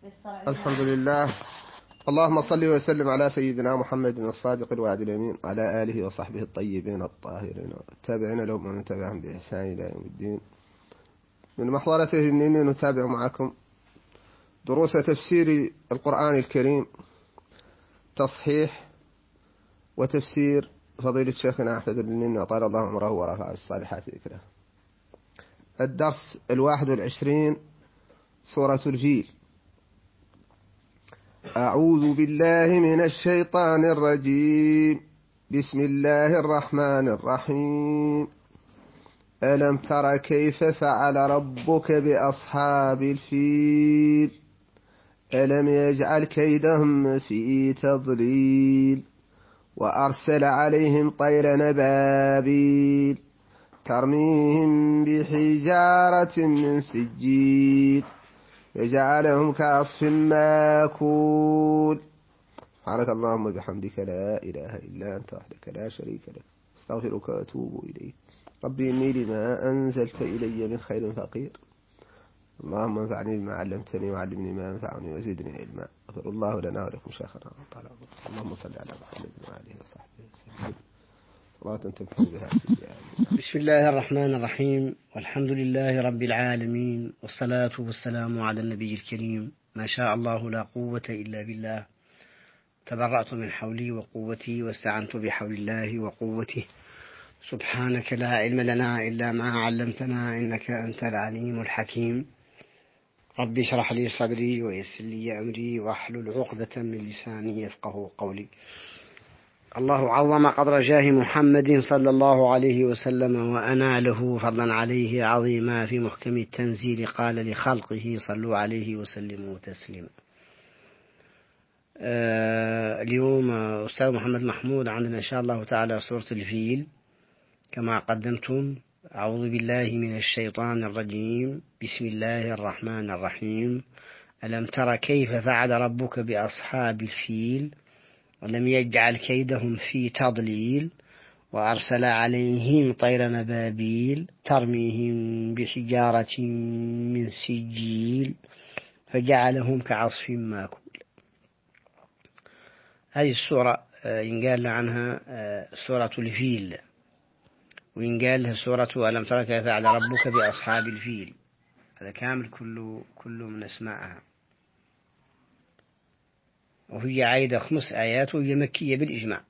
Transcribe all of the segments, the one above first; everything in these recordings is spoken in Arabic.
الحمد لله. اللهم صل وسلم على سيدنا محمد الصادق الوعد الأمين على آله وصحبه الطيبين الطاهرين والتابعين لهم ومن تبعهم بإحسان إلى يوم الدين. من محضرته إنني نتابع معكم دروس تفسير القرآن الكريم، تصحيح وتفسير فضيلة شيخنا أحمد بن نين طال الله عمره ورفع الصالحات ذكره. الدرس 21 سورة الفيل. أعوذ بالله من الشيطان الرجيم. بسم الله الرحمن الرحيم. ألم تر كيف فعل ربك بأصحاب الفيل ألم يجعل كيدهم في تضليل وأرسل عليهم طير نبابيل ترميهم بحجارة من سجيل يجعلهم كعصف ماكول. سبحانك اللهم وبحمدك لا إله إلا أنت وحدك لا شريك لك استغفرك وأتوب إليك. ربي إني لما أنزلت إلي من خير فقير. اللهم انفعني بما علمتني وعلمني ما ينفعني وزدني علما. غفر الله لنا ولكم شيخنا وطال عمركم. اللهم صل على محمد وآله وصحبه وسلم صلاة تنفع بها سيئات. بسم الله الرحمن الرحيم، والحمد لله رب العالمين، والصلاة والسلام على النبي الكريم. ما شاء الله لا قوة إلا بالله. تبرأت من حولي وقوتي واستعنت بحول الله وقوته. سبحانك لا علم لنا إلا ما علمتنا إنك أنت العليم الحكيم. ربي اشرح لي صدري ويسر لي أمري واحلل عقدة من لساني يفقه قولي. الله عظم قدر جاه محمد صلى الله عليه وسلم وأناله فضلا عليه عظيما في محكم التنزيل قال لخلقه صلوا عليه وسلموا تسليما. اليوم أستاذ محمد محمود عندنا إن شاء الله تعالى سورة الفيل كما قدمتم. أعوذ بالله من الشيطان الرجيم. بسم الله الرحمن الرحيم. ألم تر كيف فعل ربك بأصحاب الفيل ولم يجعل كيدهم في تضليل وأرسل عليهم طير نبابيل ترميهم بحجارة من سجيل فجعلهم كعصف ماكول. هذه السورة ينقال عنها سورة الفيل، وينقال لها سورة ألم تر كيف فعل ربك بأصحاب الفيل. هذا كامل كله من اسمائها، وهي عايدة 5 آيات وهي مكية بالإجماع.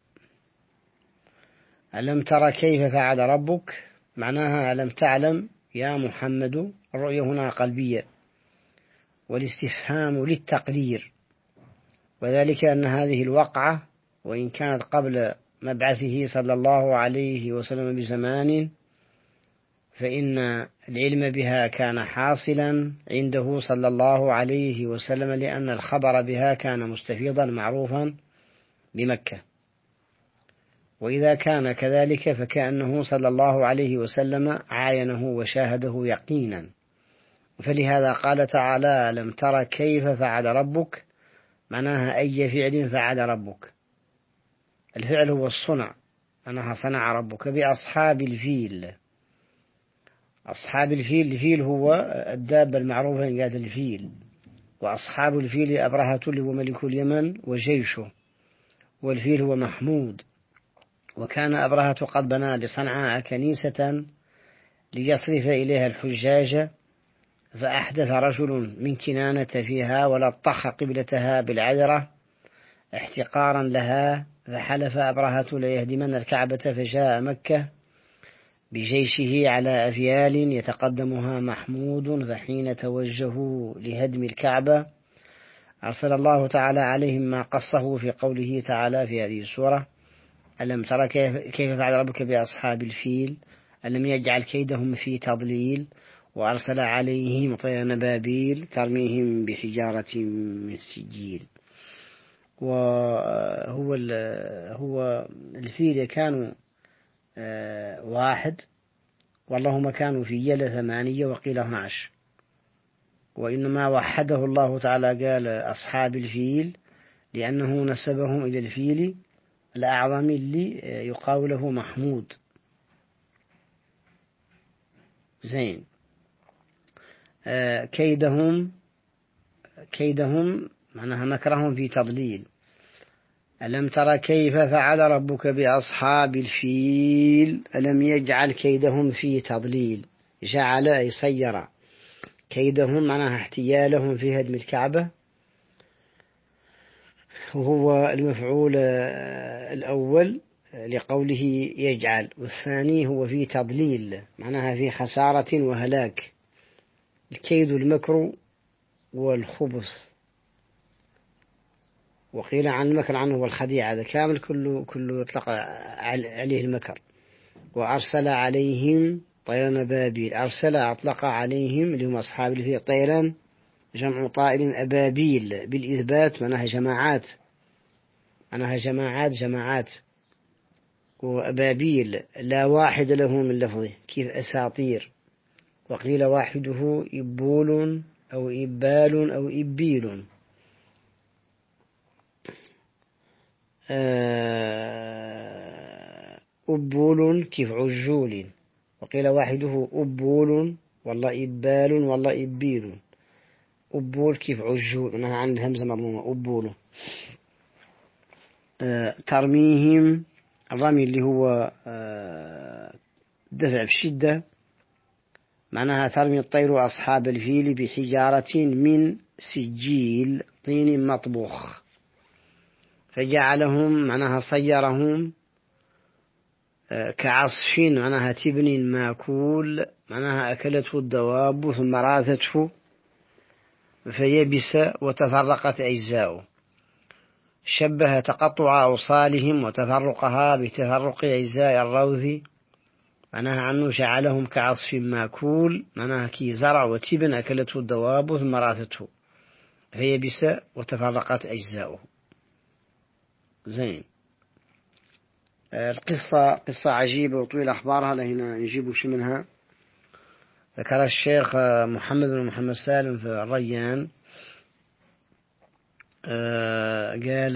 ألم ترى كيف فعل ربك معناها ألم تعلم يا محمد. الرؤية هنا قلبية والاستفهام للتقدير، وذلك أن هذه الوقعة وإن كانت قبل مبعثه صلى الله عليه وسلم بزمان، فإن العلم بها كان حاصلا عنده صلى الله عليه وسلم، لأن الخبر بها كان مستفيضا معروفا بمكة. وإذا كان كذلك فكأنه صلى الله عليه وسلم عاينه وشاهده يقينا. فلهذا قال تعالى ألم تر كيف فعل ربك، معناها أي فعل فعل ربك. الفعل هو الصنع، معناها صنع ربك بأصحاب الفيل. أصحاب الفيل، الفيل هو الدابة المعروفة إن قال الفيل، وأصحاب الفيل أبرهة هو ملك اليمن وجيشه، والفيل هو محمود. وكان أبرهة قد بنى بصنعاء كنيسة ليصرف إليها الحجاج، فأحدث رجل من كنانة فيها ولطخ قبلتها بالعذرة احتقارا لها، فحلف أبرهة ليهدمن الكعبة، فجاء مكة بجيشه على أفيال يتقدمها محمود، فحين توجهوا لهدم الكعبة أرسل الله تعالى عليهم ما قصه في قوله تعالى في هذه السورة ألم تر كيف فعل ربك بأصحاب الفيل ألم يجعل كيدهم في تضليل وأرسل عليهم طير نبابيل ترميهم بحجارة من سجيل. وهو الفيل كانوا 1، واللهم كانوا في يل 8 وقيل 12، وإنما وحده الله تعالى قال أصحاب الفيل لأنه نسبهم إلى الفيل الأعظم اللي يقال له محمود. زين. كيدهم كيدهم معناها مكرهم في تضليل. ألم تر كيف فعل ربك بأصحاب الفيل ألم يجعل كيدهم في تضليل. جعل أي صير كيدهم معناها احتيالهم في هدم الكعبة، وهو المفعول الأول لقوله يجعل، والثاني هو في تضليل معناها في خسارة وهلاك. الكيد المكر والخبث، وقيل عن المكر عنه والخديعة، هذا كامل كله يطلق عليه المكر. وأرسل عليهم طيرا أبابيل، أرسل أطلق عليهم اللي هم أصحاب الفيل طيرا جمع طائر أبابيل بالإثبات معناها جماعات، معناها جماعات. وأبابيل لا واحد له من لفظه كيف أساطير. وقيل واحده إبول أو إبال أو إبيل. أبول كيف عجول. وقيل واحده أبول والله إبال والله إبيل. أبول كيف عجول أنها عن الهمزة مضمومة أبول. ترميهم الرمي اللي هو دفع بشدة، معناها ترمي الطير أصحاب الفيل بحجارة من سجيل طين مطبوخ، فجعلهم معناها صيرهم كعصف معناها تبن ماكول، معناها أكلته الدواب ثم راثته فيبس وتفرقت أجزاؤه. شبه تقطع أوصالهم وتفرقها بتفرق أجزاء الروث، معناها عنه جعلهم كعصف ماكول، معناها كي زرع وتبن أكلته الدواب ثم راثته فيبس وتفرقت أجزاؤه. زين. القصة قصة عجيبة وطويل أخبارها، لهنا نجيب شو منها. ذكر الشيخ محمد بن محمد سالم في الريان قال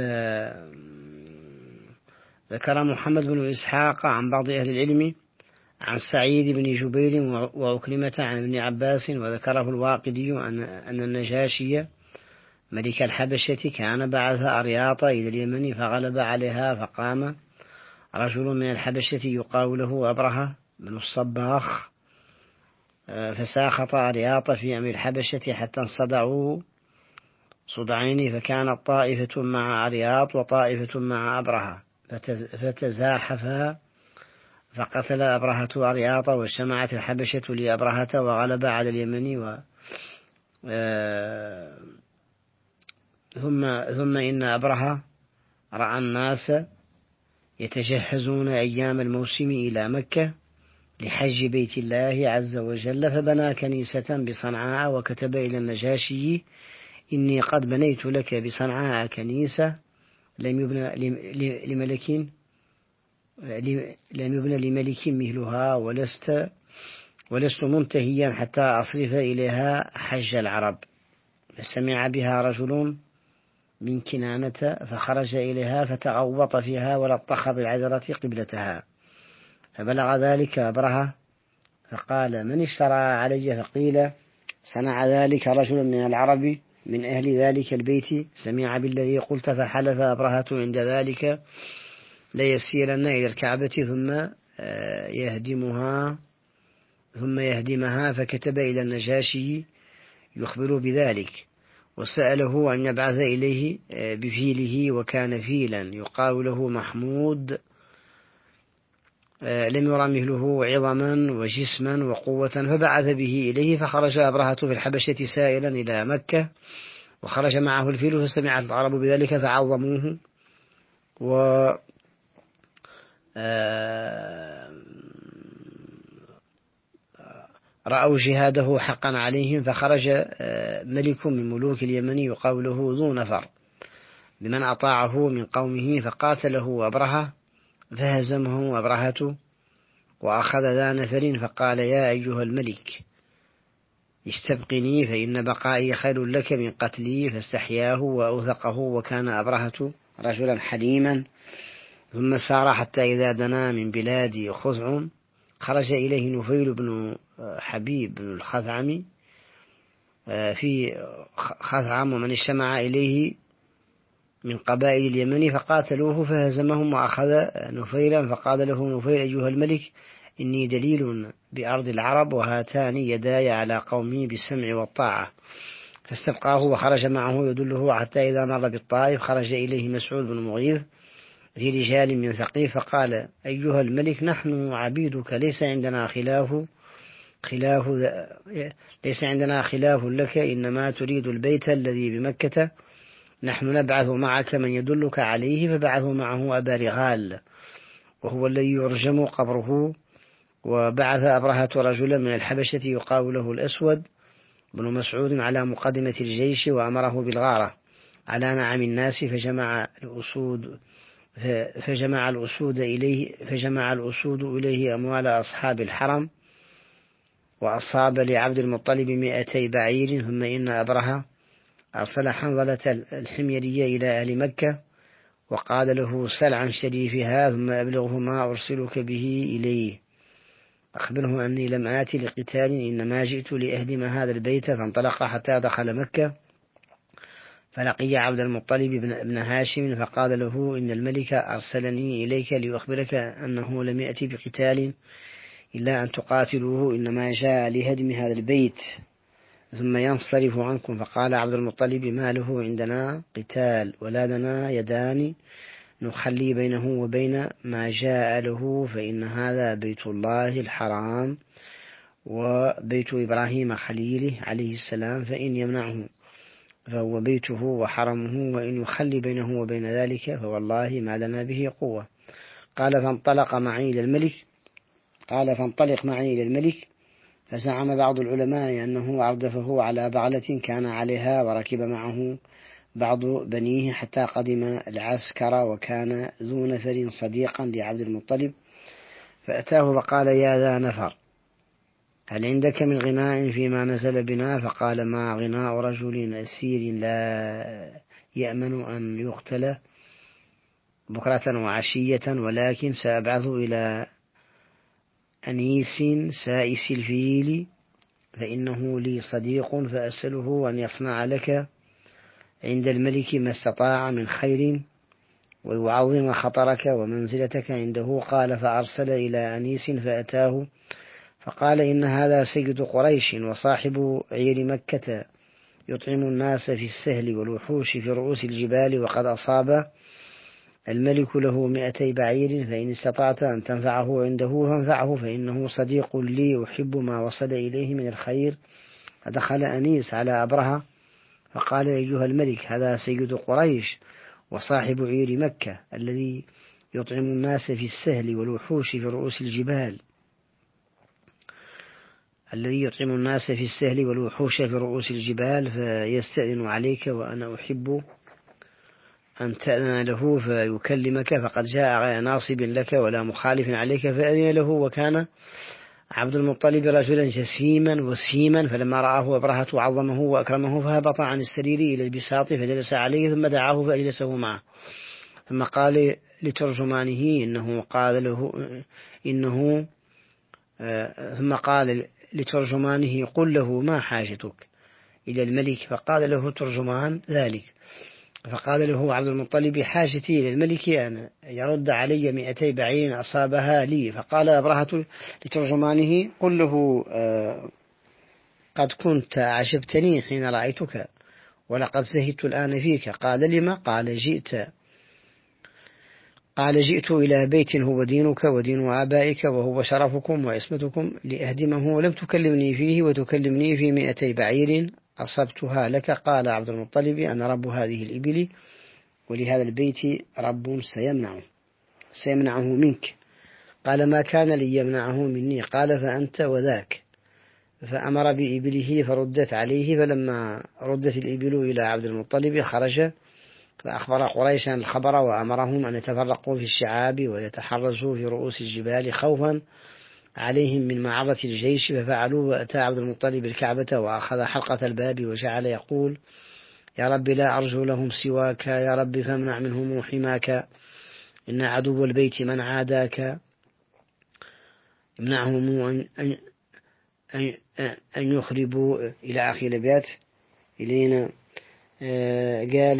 ذكر محمد بن إسحاق عن بعض أهل العلم عن سعيد بن جبير وعكرمة عن ابن عباس، وذكره الواقدي أن النجاشي ملك الحبشة كان بعث أرياط إلى اليمن فغلب عليها، فقام رجل من الحبشة يقال له أبرهة بن الصباخ فساخط أرياط في أمر الحبشة حتى انصدعوا صدعين، فكانت طائفة مع أرياط وطائفة مع أبرهة فتزاحفا، فقتل أبرهة أرياط واجتمعت الحبشة لأبرهة وغلب على اليمن ثم إن أبرهة رأى الناس يتجهزون أيام الموسم إلى مكة لحج بيت الله عز وجل، فبنى كنيسة بصنعاء وكتب إلى النجاشي إني قد بنيت لك بصنعاء كنيسة لم يبنى لملك مثلها، ولست منتهيا حتى أصرف إليها حج العرب. فسمع بها رجل من كنانة فخرج إليها فتغوط فيها ولطخ بالعذرة قبلتها، فبلغ ذلك أبرهة فقال من اشترى علي؟ فقيل صنع ذلك رجل من العرب من أهل ذلك البيت سمع بالذي قلت، فحلف أبرهة عند ذلك ليسيرن إلى الكعبة ثم يهدمها، فكتب إلى النجاشي يخبر بذلك، وسأله أن يبعث إليه بفيله، وكان فيلا يقال له محمود لم يرى مثله عظما وجسما وقوة، فبعث به إليه، فخرج أبرهة في الحبشة سائلا إلى مكة، وخرج معه الفيل، فسمعت العرب بذلك فعظموه رأوا جهاده حقا عليهم، فخرج ملك من ملوك اليمن يقال له ذو نفر بمن أطاعه من قومه، فقاتله أبرهة فهزمه أبرهة وأخذ ذا نفر، فقال يا أيها الملك استبقني فإن بقائي خير لك من قتلي، فاستحياه وأوثقه، وكان أبرهة رجلا حليما. ثم سار حتى إذا دنا من بلاد خزعم خرج إليه نفيل بن حبيب بن الخثعمي في خثعم ومن اجتمع إليه من قبائل اليمن فقاتلوه فهزمهم وأخذ نفيلا فقال له نفيل أيها الملك إني دليل بأرض العرب وهاتان يداي على قومي بالسمع والطاعة. فاستبقاه وخرج معه يدله حتى إذا مر بالطائف خرج إليه مسعود بن مغيث في رجال من ثقيف فقال أيها الملك نحن عبيدك ليس عندنا خلاف لك إنما تريد البيت الذي بمكة نحن نبعث معك من يدلك عليه. فبعثوا معه أبا رغال وهو الذي يرجم قبره. وبعث أبرهة رجلا من الحبشة يقال له الأسود بن مسعود على مقدمة الجيش وأمره بالغارة على نعم الناس فجمع الأسود إليه أموال أصحاب الحرم وأصاب لعبد المطلب 200 بعير. ثم إن أبرهة أرسل حنظلة الحميرية إلى أهل مكة وقال له سل عن شريفها ثم أبلغه ما أرسلك به إليه أخبره أني لم آتي لقتال إنما جئت لأهدم هذا البيت. فانطلق حتى دخل مكة فلقي عبد المطلب بن هاشم فقال له إن الملك أرسلني إليك لأخبرك أنه لم يأتي بقتال إلا أن تقاتلوه إنما جاء لهدم هذا البيت ثم ينصرف عنكم. فقال عبد المطلب ما له عندنا قتال ولا لنا يدان نخلي بينه وبين ما جاء له فإن هذا بيت الله الحرام وبيت إبراهيم خليله عليه السلام فإن يمنعه فهو بيته وحرمه وإن يخلي بينه وبين ذلك فوالله ما لنا به قوة. قال فانطلق معي إلى الملك. فزعم بعض العلماء أنه أردفه على بغلة كان عليها وركب معه بعض بنيه حتى قدم العسكر وكان ذو نفر صديقا لعبد المطلب. فأتاه فقال يا ذا نفر هل عندك من غناء فيما نزل بنا؟ فقال ما غناء رجل أسير لا يأمن أن يقتل بكرة وعشية ولكن سأبعث إلى أنيس سائس الفيل فإنه لي صديق فأسأله أن يصنع لك عند الملك ما استطاع من خير ويعظم خطرك ومنزلتك عنده. قال فأرسل إلى أنيس فأتاه فقال إن هذا سيد قريش وصاحب عير مكة يطعم الناس في السهل والوحوش في رؤوس الجبال وقد أصاب الملك له 200 بعير فإن استطعت أن تنفعه عنده فانفعه فإنه صديق لي أحب ما وصل إليه من الخير. فدخل أنيس على أبرهة فقال أيها الملك هذا سيد قريش وصاحب عير مكة الذي يطعم الناس في السهل والوحوش في رؤوس الجبال فيستأذن عليك وأنا أحب أن تأذن له فيكلمك فقد جاء غير ناصب لك ولا مخالف عليك. فأذن له. وكان عبد المطلب رجلا جسيما وسيما فلما رآه أبرهة عظمه وأكرمه فهبط عن السرير إلى البساط فجلس عليه ثم دعاه فأجلسه معه ثم قال لترجمانه قل له ما حاجتك إلى الملك؟ فقال له ترجمان ذلك فقال له عبد المطلب حاجتي إلى الملك أن يرد علي 200 بعير أصابها لي. فقال أبرهة لترجمانه قل له قد كنت عجبتني حين رأيتك ولقد زهدت الآن فيك. قال لما؟ قال جئت إلى بيت هو دينك ودين آبائك وهو شرفكم وعصمتكم لأهدمه ولم تكلمني فيه وتكلمني في 200 بعير أصبتها لك. قال عبد المطلب أنا رب هذه الإبل ولهذا البيت رب سيمنعه منك. قال ما كان لي يمنعه مني؟ قال فأنت وذاك. فأمر بإبله فردت عليه. فلما ردت الإبل إلى عبد المطلب خرج فأخبر قريشا الخبر وأمرهم أن يتفرقوا في الشعاب ويتحرزوا في رؤوس الجبال خوفا عليهم من معرة الجيش. ففعلوا. وأتى عبد المطلب الكعبة وأخذ حلقة الباب وجعل يقول يا رب لا أرجو لهم سواك يا رب فامنع منهم حماك إن عدو البيت من عاداك امنعهم أن يخربوا إلى آخر الأبيات إلينا. قال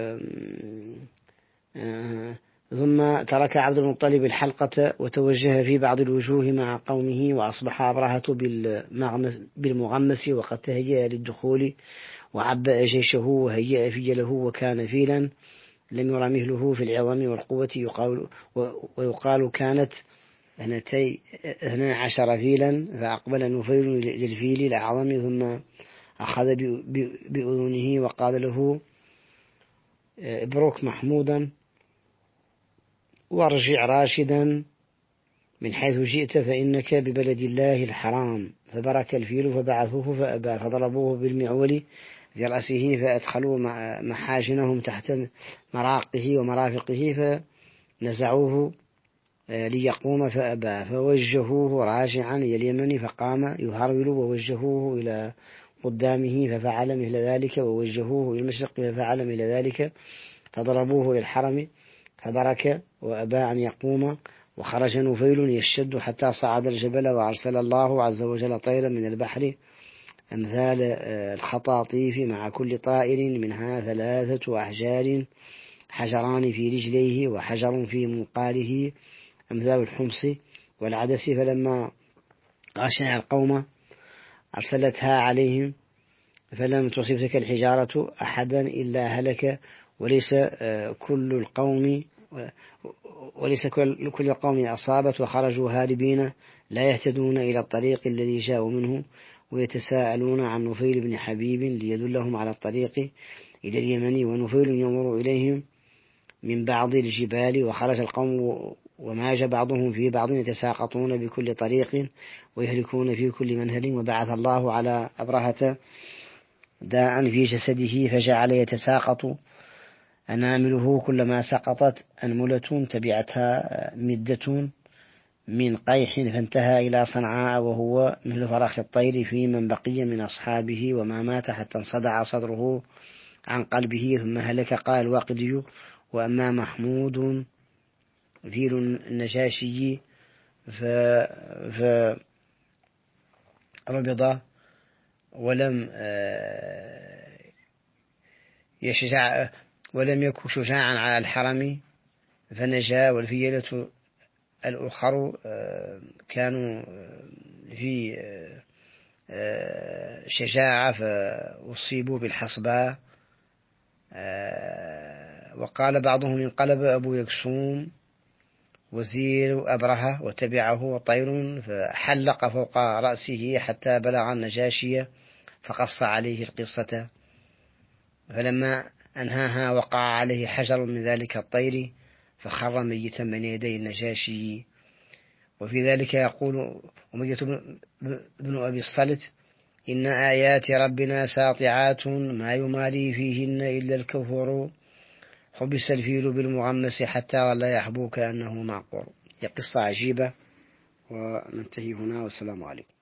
ثم ترك عبد المطلب الحلقة وتوجه في بعض الوجوه مع قومه، وأصبح أبرهة بالمغمس وقد تهيأ للدخول، وعبأ جيشه وهيأ فجله، وكان فيلا لم ير مثله في العظم والقوة، ويقال كانت 12 فيلا، فأقبل نفيل للفيل الأعظم ثم أخذ بأذنه وقال له ابرك محمودا وارجع راشدا من حيث جئت فإنك ببلد الله الحرام. فبرك الفيل فبعثوه فأبى، فضربوه بالمعول في رأسه فأدخلوا محاجنهم تحت مراقه ومرافقه فنزعوه ليقوم فأبى، فوجهوه راجعا إلى اليمن فقام يهرول، ووجهوه إلى قدامه ففعل مثل ذلك، ووجهوه إلى المشرق ففعل مثل ذلك، فضربوه إلى الحرم فبرك وأبى أن يقوم. وخرج نفيل يشد حتى صعد الجبل، وأرسل الله عز وجل طيرا من البحر أمثال الخطاطيف مع كل طائر منها 3 أحجار، حجران في رجليه وحجر في منقاره أمثال الحمص والعدس، فلما غشع القوم أرسلتها عليهم فلم تصب تلك الحجارة أحدا إلا هلك، وليس كل القوم أصابت، وخرجوا هاربين لا يهتدون إلى الطريق الذي جاءوا منه، ويتساءلون عن نفيل بن حبيب ليدلهم على الطريق إلى اليمن، ونفيل يمر إليهم من بعض الجبال. وخرج القوم وماج بعضهم في بعض يتساقطون بكل طريق ويهلكون في كل منهل، وبعث الله على أبرهة داء في جسده فجعل يتساقط أنامله، كلما سقطت أنملة تبعتها مدة من قيح، فانتهى إلى صنعاء وهو مثل فرخ الطير في من بقي من أصحابه، وما مات حتى انصدع صدره عن قلبه ثم هلك. قال الواقدي: وأما محمود فيل النجاشي فربض ولم يكن شجاعا على الحرم فنجا، والفيلة الأخر كانوا في شجاعة فأصيبوا بالحصباء. وقال بعضهم: انقلب أبو يكسوم وزير أبرهة وتبعه طير فحلق فوق رأسه حتى بلغ النجاشية فقص عليه القصة، فلما أنهاها وقع عليه حجر من ذلك الطير فخر ميتا من يدي النجاشي. وفي ذلك يقول أمية بن أبي الصلت: إن آيات ربنا ساطعات ما يمالي فيهن إلا الكفر، حبس الفيل بالمغمس حتى ولا يحبو كأنه معقور. هي قصة عجيبة، وننتهي هنا والسلام عليكم.